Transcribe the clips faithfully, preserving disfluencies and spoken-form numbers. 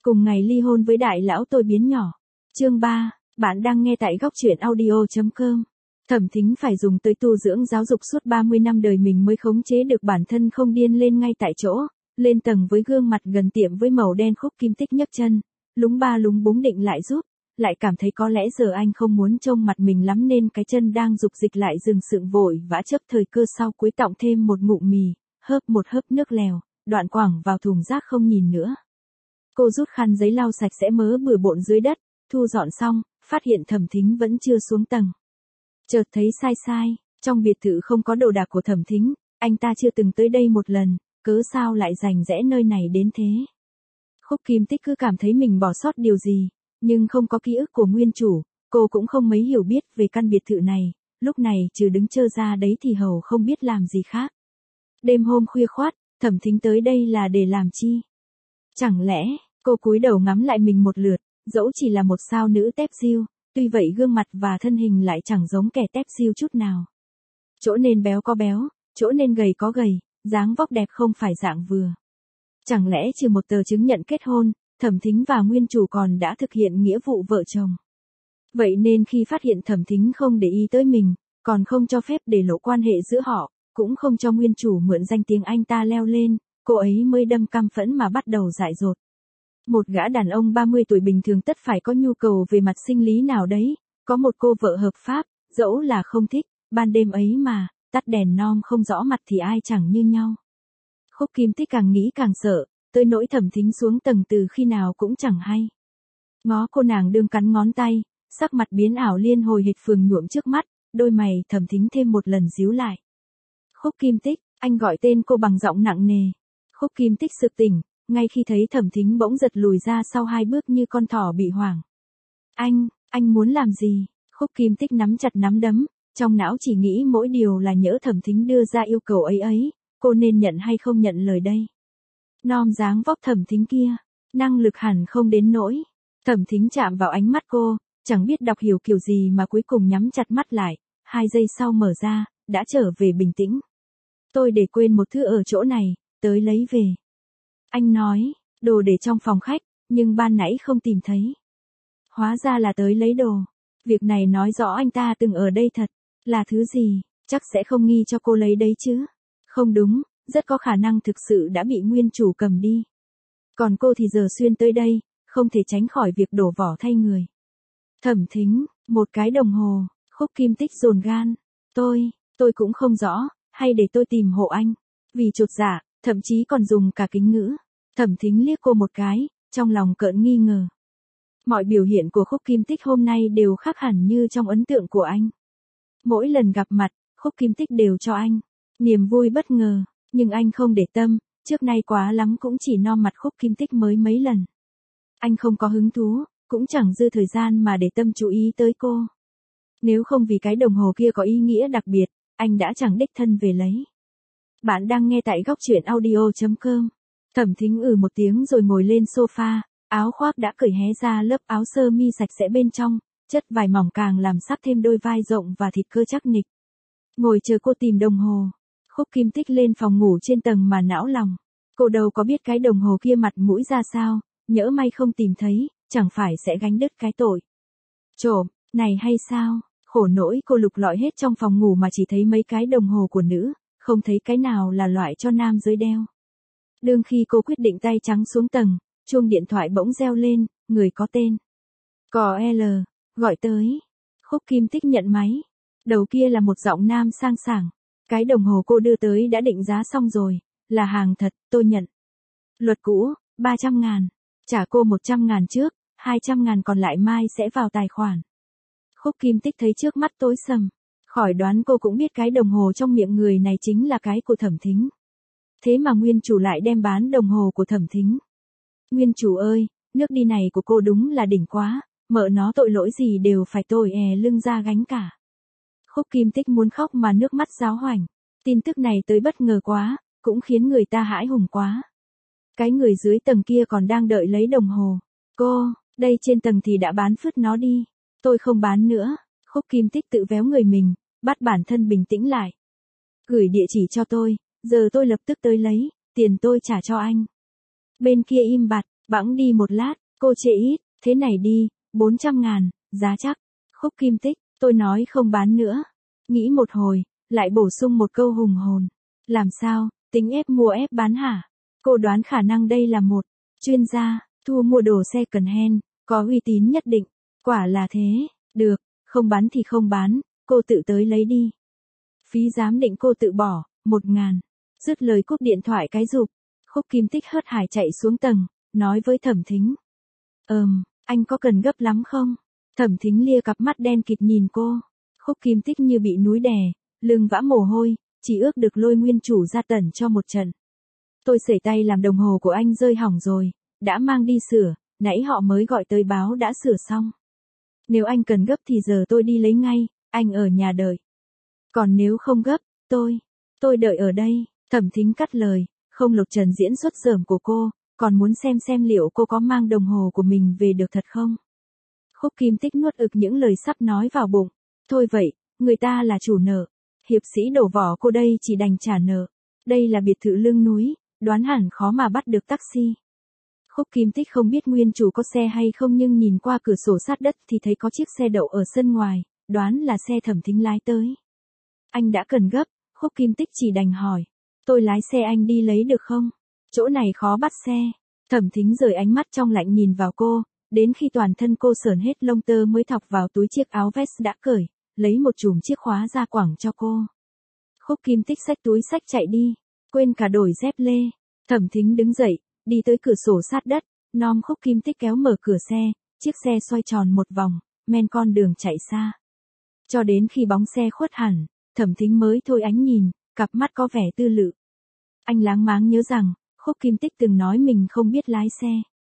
Cùng ngày ly hôn với đại lão tôi biến nhỏ. Chương ba, bạn đang nghe tại góc truyện audio chấm com. Thẩm Thính phải dùng tới tu dưỡng giáo dục suốt ba mươi năm đời mình mới khống chế được bản thân không điên lên ngay tại chỗ, lên tầng với gương mặt gần tiệm với màu đen. Khúc Kim Tích nhấc chân, lúng ba lúng búng định lại giúp, lại cảm thấy có lẽ giờ anh không muốn trông mặt mình lắm nên cái chân đang dục dịch lại dừng sượng vội vã chấp thời cơ sau cuối tọng thêm một ngụm mì, hớp một hớp nước lèo, đoạn quẳng vào thùng rác không nhìn nữa. Cô rút khăn giấy lau sạch sẽ mớ bừa bộn dưới đất, thu dọn xong, phát hiện Thẩm Thính vẫn chưa xuống tầng. Chợt thấy sai sai, trong biệt thự không có đồ đạc của Thẩm Thính, anh ta chưa từng tới đây một lần, cớ sao lại rành rẽ nơi này đến thế. Khúc Kim Tích cứ cảm thấy mình bỏ sót điều gì, nhưng không có ký ức của nguyên chủ, cô cũng không mấy hiểu biết về căn biệt thự này, lúc này trừ đứng trơ ra đấy thì hầu không biết làm gì khác. Đêm hôm khuya khoắt, Thẩm Thính tới đây là để làm chi? Chẳng lẽ, cô cúi đầu ngắm lại mình một lượt, dẫu chỉ là một sao nữ tép diêu, tuy vậy gương mặt và thân hình lại chẳng giống kẻ tép diêu chút nào. Chỗ nên béo có béo, chỗ nên gầy có gầy, dáng vóc đẹp không phải dạng vừa. Chẳng lẽ trừ một tờ chứng nhận kết hôn, Thẩm Thính và nguyên chủ còn đã thực hiện nghĩa vụ vợ chồng. Vậy nên khi phát hiện Thẩm Thính không để ý tới mình, còn không cho phép để lộ quan hệ giữa họ, cũng không cho nguyên chủ mượn danh tiếng anh ta leo lên, cô ấy mới đâm căm phẫn mà bắt đầu dại dột. Một gã đàn ông ba mươi tuổi bình thường tất phải có nhu cầu về mặt sinh lý nào đấy, có một cô vợ hợp pháp, dẫu là không thích, ban đêm ấy mà, tắt đèn nom không rõ mặt thì ai chẳng như nhau. Khúc Kim Tích càng nghĩ càng sợ, tới nỗi Thẩm Thính xuống tầng từ khi nào cũng chẳng hay. Ngó cô nàng đương cắn ngón tay, sắc mặt biến ảo liên hồi hệt phường nhuộm trước mắt, đôi mày Thẩm Thính thêm một lần díu lại. Khúc Kim Tích, anh gọi tên cô bằng giọng nặng nề. Khúc Kim Tích sực tỉnh, ngay khi thấy Thẩm Thính bỗng giật lùi ra sau hai bước như con thỏ bị hoảng. Anh, anh muốn làm gì? Khúc Kim Tích nắm chặt nắm đấm, trong não chỉ nghĩ mỗi điều là nhỡ Thẩm Thính đưa ra yêu cầu ấy ấy, cô nên nhận hay không nhận lời đây. Nom dáng vóc Thẩm Thính kia, năng lực hẳn không đến nỗi. Thẩm Thính chạm vào ánh mắt cô, chẳng biết đọc hiểu kiểu gì mà cuối cùng nhắm chặt mắt lại, hai giây sau mở ra, đã trở về bình tĩnh. Tôi để quên một thứ ở chỗ này, tới lấy về. Anh nói, đồ để trong phòng khách, nhưng ban nãy không tìm thấy. Hóa ra là tới lấy đồ. Việc này nói rõ anh ta từng ở đây thật. Là thứ gì, chắc sẽ không nghi cho cô lấy đấy chứ. Không đúng, rất có khả năng thực sự đã bị nguyên chủ cầm đi. Còn cô thì giờ xuyên tới đây, không thể tránh khỏi việc đổ vỏ thay người. Thẩm Thính, một cái đồng hồ, Khúc Kim Tích dồn gan. Tôi, tôi cũng không rõ, hay để tôi tìm hộ anh. Vì chột dạ, thậm chí còn dùng cả kính ngữ. Thẩm Thính liếc cô một cái, trong lòng cợn nghi ngờ. Mọi biểu hiện của Khúc Kim Tích hôm nay đều khác hẳn như trong ấn tượng của anh. Mỗi lần gặp mặt, Khúc Kim Tích đều cho anh niềm vui bất ngờ, nhưng anh không để tâm, trước nay quá lắm cũng chỉ nom mặt Khúc Kim Tích mới mấy lần. Anh không có hứng thú, cũng chẳng dư thời gian mà để tâm chú ý tới cô. Nếu không vì cái đồng hồ kia có ý nghĩa đặc biệt, anh đã chẳng đích thân về lấy. Bạn đang nghe tại góc truyện audio chấm com. Thẩm Thính ừ một tiếng rồi ngồi lên sofa, áo khoác đã cởi hé ra lớp áo sơ mi sạch sẽ bên trong, chất vải mỏng càng làm sắp thêm đôi vai rộng và thịt cơ chắc nịch. Ngồi chờ cô tìm đồng hồ. Khúc Kim Tích lên phòng ngủ trên tầng mà não lòng. Cô đâu có biết cái đồng hồ kia mặt mũi ra sao, nhỡ may không tìm thấy, chẳng phải sẽ gánh đứt cái tội trộm này hay sao? Khổ nỗi cô lục lọi hết trong phòng ngủ mà chỉ thấy mấy cái đồng hồ của nữ, không thấy cái nào là loại cho nam giới đeo. Đương khi cô quyết định tay trắng xuống tầng, chuông điện thoại bỗng reo lên, người có tên. Cò L, gọi tới. Khúc Kim Tích nhận máy. Đầu kia là một giọng nam sang sảng. Cái đồng hồ cô đưa tới đã định giá xong rồi, là hàng thật, tôi nhận. Luật cũ, ba trăm ngàn. Trả cô một trăm ngàn trước, hai trăm ngàn còn lại mai sẽ vào tài khoản. Khúc Kim Tích thấy trước mắt tối sầm. Khỏi đoán cô cũng biết cái đồng hồ trong miệng người này chính là cái của Thẩm Thính. Thế mà nguyên chủ lại đem bán đồng hồ của Thẩm Thính. Nguyên chủ ơi, nước đi này của cô đúng là đỉnh quá, mợ nó tội lỗi gì đều phải tôi è lưng ra gánh cả. Khúc Kim Tích muốn khóc mà nước mắt ráo hoảnh. Tin tức này tới bất ngờ quá, cũng khiến người ta hãi hùng quá. Cái người dưới tầng kia còn đang đợi lấy đồng hồ. Cô, đây trên tầng thì đã bán phứt nó đi. Tôi không bán nữa. Khúc Kim Tích tự véo người mình, bắt bản thân bình tĩnh lại. Gửi địa chỉ cho tôi, giờ tôi lập tức tới lấy, tiền tôi trả cho anh. Bên kia im bặt, Bẵng đi một lát, cô chê ít, thế này đi, bốn trăm ngàn, giá chắc. Khúc Kim Tích, tôi nói không bán nữa. Nghĩ một hồi, lại bổ sung một câu hùng hồn. Làm sao, tính ép mua ép bán hả? Cô đoán khả năng đây là một chuyên gia, thu mua đồ second hand, có uy tín nhất định. Quả là thế, được, không bán thì không bán, cô tự tới lấy đi. Phí giám định cô tự bỏ, một ngàn. Dứt lời cúp điện thoại cái rụp. Khúc Kim Tích hớt hải chạy xuống tầng, nói với Thẩm Thính. Ờm, anh có cần gấp lắm không? Thẩm Thính lia cặp mắt đen kịt nhìn cô. Khúc Kim Tích như bị núi đè, lưng vã mồ hôi, chỉ ước được lôi nguyên chủ ra tẩn cho một trận. Tôi sẩy tay làm đồng hồ của anh rơi hỏng rồi, đã mang đi sửa, nãy họ mới gọi tới báo đã sửa xong. Nếu anh cần gấp thì giờ tôi đi lấy ngay, anh ở nhà đợi. Còn nếu không gấp, tôi, tôi đợi ở đây. Thẩm Thính cắt lời, không lột trần diễn xuất dởm của cô, còn muốn xem xem liệu cô có mang đồng hồ của mình về được thật không. Khúc Kim Tích nuốt ực những lời sắp nói vào bụng. Thôi vậy, người ta là chủ nợ. Hiệp sĩ đổ vỏ cô đây chỉ đành trả nợ. Đây là biệt thự lưng núi, đoán hẳn khó mà bắt được taxi. Khúc Kim Tích không biết nguyên chủ có xe hay không nhưng nhìn qua cửa sổ sát đất thì thấy có chiếc xe đậu ở sân ngoài, đoán là xe Thẩm Thính lái tới. Anh đã cần gấp, Khúc Kim Tích chỉ đành hỏi. Tôi lái xe anh đi lấy được không? Chỗ này khó bắt xe. Thẩm Thính rời ánh mắt trong lạnh nhìn vào cô, đến khi toàn thân cô sờn hết lông tơ mới thọc vào túi chiếc áo vest đã cởi, lấy một chùm chiếc khóa ra quẳng cho cô. Khúc Kim Tích xách túi xách chạy đi, quên cả đổi dép lê. Thẩm Thính đứng dậy, đi tới cửa sổ sát đất, nom Khúc Kim Tích kéo mở cửa xe, chiếc xe xoay tròn một vòng, men con đường chạy xa. Cho đến khi bóng xe khuất hẳn, Thẩm Thính mới thôi ánh nhìn, cặp mắt có vẻ tư lự. Anh láng máng nhớ rằng, Khúc Kim Tích từng nói mình không biết lái xe.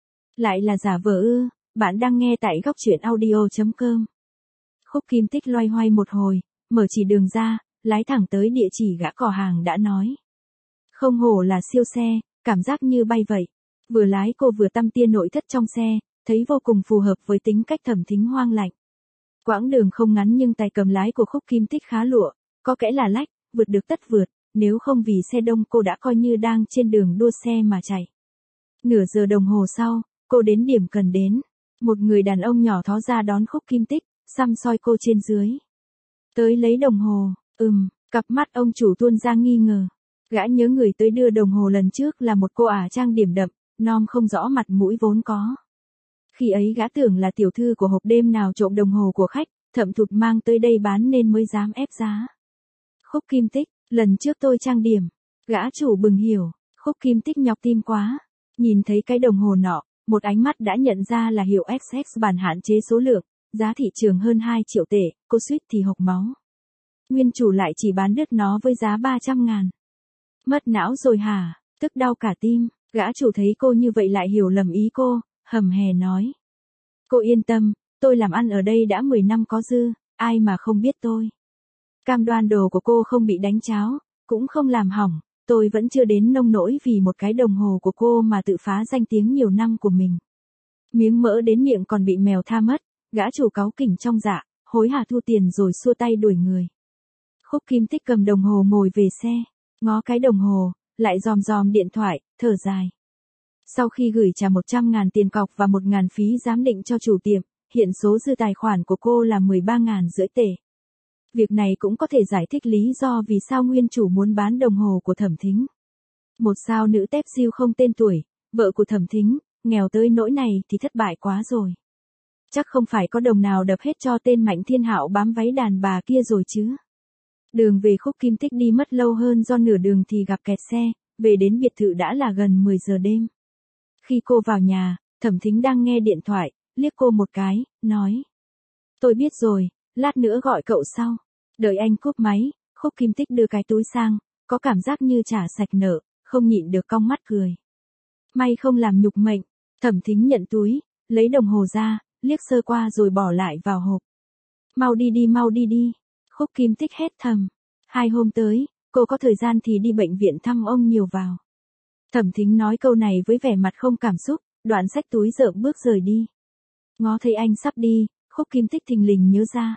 Lại là giả vờ ư, bạn đang nghe tại góc truyện audio chấm com. Khúc Kim Tích loay hoay một hồi, mở chỉ đường ra, lái thẳng tới địa chỉ gã cò hàng đã nói. Không hổ là siêu xe, cảm giác như bay vậy. Vừa lái cô vừa tăm tia nội thất trong xe, thấy vô cùng phù hợp với tính cách Thẩm Thính hoang lạnh. Quãng đường không ngắn nhưng tay cầm lái của Khúc Kim Tích khá lụa, có kẽ là lách, vượt được tất vượt, nếu không vì xe đông cô đã coi như đang trên đường đua xe mà chạy. Nửa giờ đồng hồ sau, cô đến điểm cần đến. Một người đàn ông nhỏ thó ra đón Khúc Kim Tích, xăm soi cô trên dưới. Tới lấy đồng hồ, ừm, cặp mắt ông chủ tuôn ra nghi ngờ. Gã nhớ người tới đưa đồng hồ lần trước là một cô ả trang điểm đậm, nom không rõ mặt mũi vốn có. Khi ấy gã tưởng là tiểu thư của hộp đêm nào trộm đồng hồ của khách, thậm thụt mang tới đây bán nên mới dám ép giá. Khúc Kim Tích, lần trước tôi trang điểm. Gã chủ bừng hiểu, Khúc Kim Tích nhọc tim quá. Nhìn thấy cái đồng hồ nọ, một ánh mắt đã nhận ra là hiệu ích ích bản hạn chế số lượng, giá thị trường hơn hai triệu tệ, cô suýt thì hộc máu. Nguyên chủ lại chỉ bán đứt nó với giá ba trăm ngàn. Mất não rồi hả, tức đau cả tim. Gã chủ thấy cô như vậy lại hiểu lầm ý cô, hầm hè nói. Cô yên tâm, tôi làm ăn ở đây đã mười năm có dư, ai mà không biết tôi. Cam đoan đồ của cô không bị đánh cháo, cũng không làm hỏng, tôi vẫn chưa đến nông nỗi vì một cái đồng hồ của cô mà tự phá danh tiếng nhiều năm của mình. Miếng mỡ đến miệng còn bị mèo tha mất, gã chủ cáu kỉnh trong dạ, hối hả thu tiền rồi xua tay đuổi người. Khúc Kim Tích cầm đồng hồ ngồi về xe, ngó cái đồng hồ, lại dòm dòm điện thoại, thở dài. Sau khi gửi trả một trăm ngàn tiền cọc và một ngàn phí giám định cho chủ tiệm, hiện số dư tài khoản của cô là mười ba ngàn rưỡi tệ. Việc này cũng có thể giải thích lý do vì sao nguyên chủ muốn bán đồng hồ của Thẩm Thính. Một sao nữ tép diêu không tên tuổi, vợ của Thẩm Thính, nghèo tới nỗi này thì thất bại quá rồi. Chắc không phải có đồng nào đập hết cho tên Mạnh Thiên Hạo bám váy đàn bà kia rồi chứ. Đường về Khúc Kim Tích đi mất lâu hơn do nửa đường thì gặp kẹt xe, về đến biệt thự đã là gần mười giờ đêm. Khi cô vào nhà, Thẩm Thính đang nghe điện thoại, liếc cô một cái, nói. Tôi biết rồi, lát nữa gọi cậu sau. Đợi anh cúp máy, Khúc Kim Tích đưa cái túi sang, có cảm giác như trả sạch nợ, không nhịn được cong mắt cười. May không làm nhục mệnh. Thẩm Thính nhận túi, lấy đồng hồ ra, liếc sơ qua rồi bỏ lại vào hộp. Mau đi đi mau đi đi. Khúc Kim Tích hét thầm. Hai hôm tới, cô có thời gian thì đi bệnh viện thăm ông nhiều vào. Thẩm Thính nói câu này với vẻ mặt không cảm xúc, đoạn xách túi rợm bước rời đi. Ngó thấy anh sắp đi, Khúc Kim Tích thình lình nhớ ra.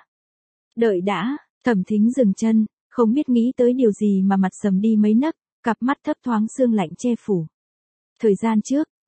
Đợi đã, Thẩm Thính dừng chân, không biết nghĩ tới điều gì mà mặt sầm đi mấy nấc, cặp mắt thấp thoáng sương lạnh che phủ. Thời gian trước,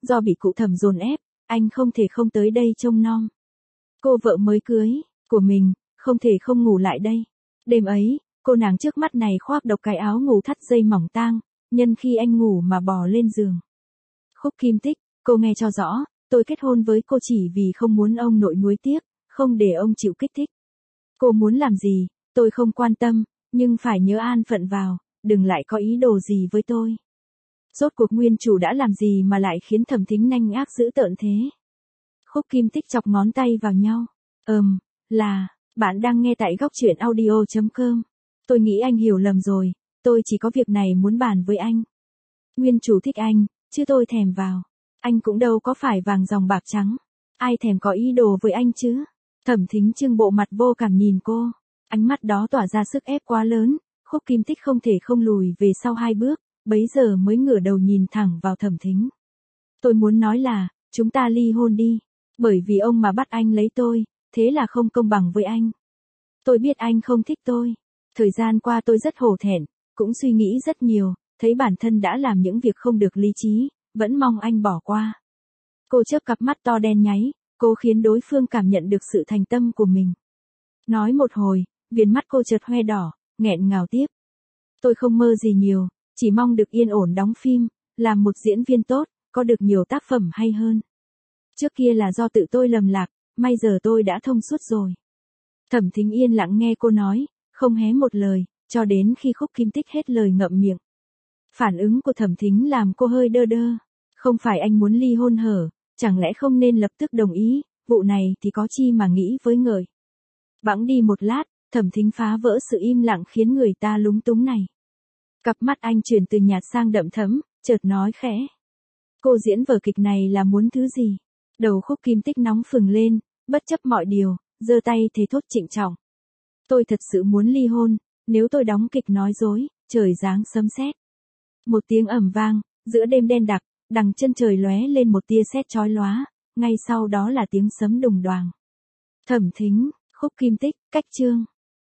do bị cụ Thẩm dồn ép, anh không thể không tới đây trông nom. Cô vợ mới cưới của mình, không thể không ngủ lại đây. Đêm ấy, cô nàng trước mắt này khoác độc cái áo ngủ thắt dây mỏng tang, nhân khi anh ngủ mà bò lên giường. Khúc Kim Tích, cô nghe cho rõ, tôi kết hôn với cô chỉ vì không muốn ông nội nuối tiếc, không để ông chịu kích thích. Cô muốn làm gì, tôi không quan tâm, nhưng phải nhớ an phận vào, đừng lại có ý đồ gì với tôi. Rốt cuộc nguyên chủ đã làm gì mà lại khiến Thẩm Thính nanh ác dữ tợn thế? Khúc Kim Tích chọc ngón tay vào nhau. Ừm, là, bạn đang nghe tại góc truyện audio chấm com. Tôi nghĩ anh hiểu lầm rồi, tôi chỉ có việc này muốn bàn với anh. Nguyên chủ thích anh, chứ tôi thèm vào. Anh cũng đâu có phải vàng dòng bạc trắng. Ai thèm có ý đồ với anh chứ? Thẩm Thính trưng bộ mặt vô cảm nhìn cô. Ánh mắt đó tỏa ra sức ép quá lớn, Khúc Kim Tích không thể không lùi về sau hai bước, bấy giờ mới ngửa đầu nhìn thẳng vào Thẩm Thính. Tôi muốn nói là, chúng ta ly hôn đi. Bởi vì ông mà bắt anh lấy tôi, thế là không công bằng với anh. Tôi biết anh không thích tôi. Thời gian qua tôi rất hổ thẹn, cũng suy nghĩ rất nhiều, thấy bản thân đã làm những việc không được lý trí, vẫn mong anh bỏ qua. Cô chớp cặp mắt to đen nháy, cô khiến đối phương cảm nhận được sự thành tâm của mình. Nói một hồi, viền mắt cô chợt hoe đỏ, nghẹn ngào tiếp. Tôi không mơ gì nhiều, chỉ mong được yên ổn đóng phim, làm một diễn viên tốt, có được nhiều tác phẩm hay hơn. Trước kia là do tự tôi lầm lạc, may giờ tôi đã thông suốt rồi. Thẩm Thính yên lặng nghe cô nói, không hé một lời, cho đến khi Khúc Kim Tích hết lời ngậm miệng. Phản ứng của Thẩm Thính làm cô hơi đơ đơ. Không phải anh muốn ly hôn hở, chẳng lẽ không nên lập tức đồng ý, vụ này thì có chi mà nghĩ với người. Bẵng đi một lát, Thẩm Thính phá vỡ sự im lặng khiến người ta lúng túng này. Cặp mắt anh chuyển từ nhạt sang đậm thẫm, chợt nói khẽ. Cô diễn vở kịch này là muốn thứ gì? Đầu Khúc Kim Tích nóng phừng lên, bất chấp mọi điều, giơ tay thề thốt trịnh trọng. Tôi thật sự muốn ly hôn, nếu tôi đóng kịch nói dối, trời giáng sấm sét. Một tiếng ầm vang, giữa đêm đen đặc, đằng chân trời lóe lên một tia sét chói lóa, ngay sau đó là tiếng sấm đùng đoàng. Thẩm Thính, Khúc Kim Tích, cách chương.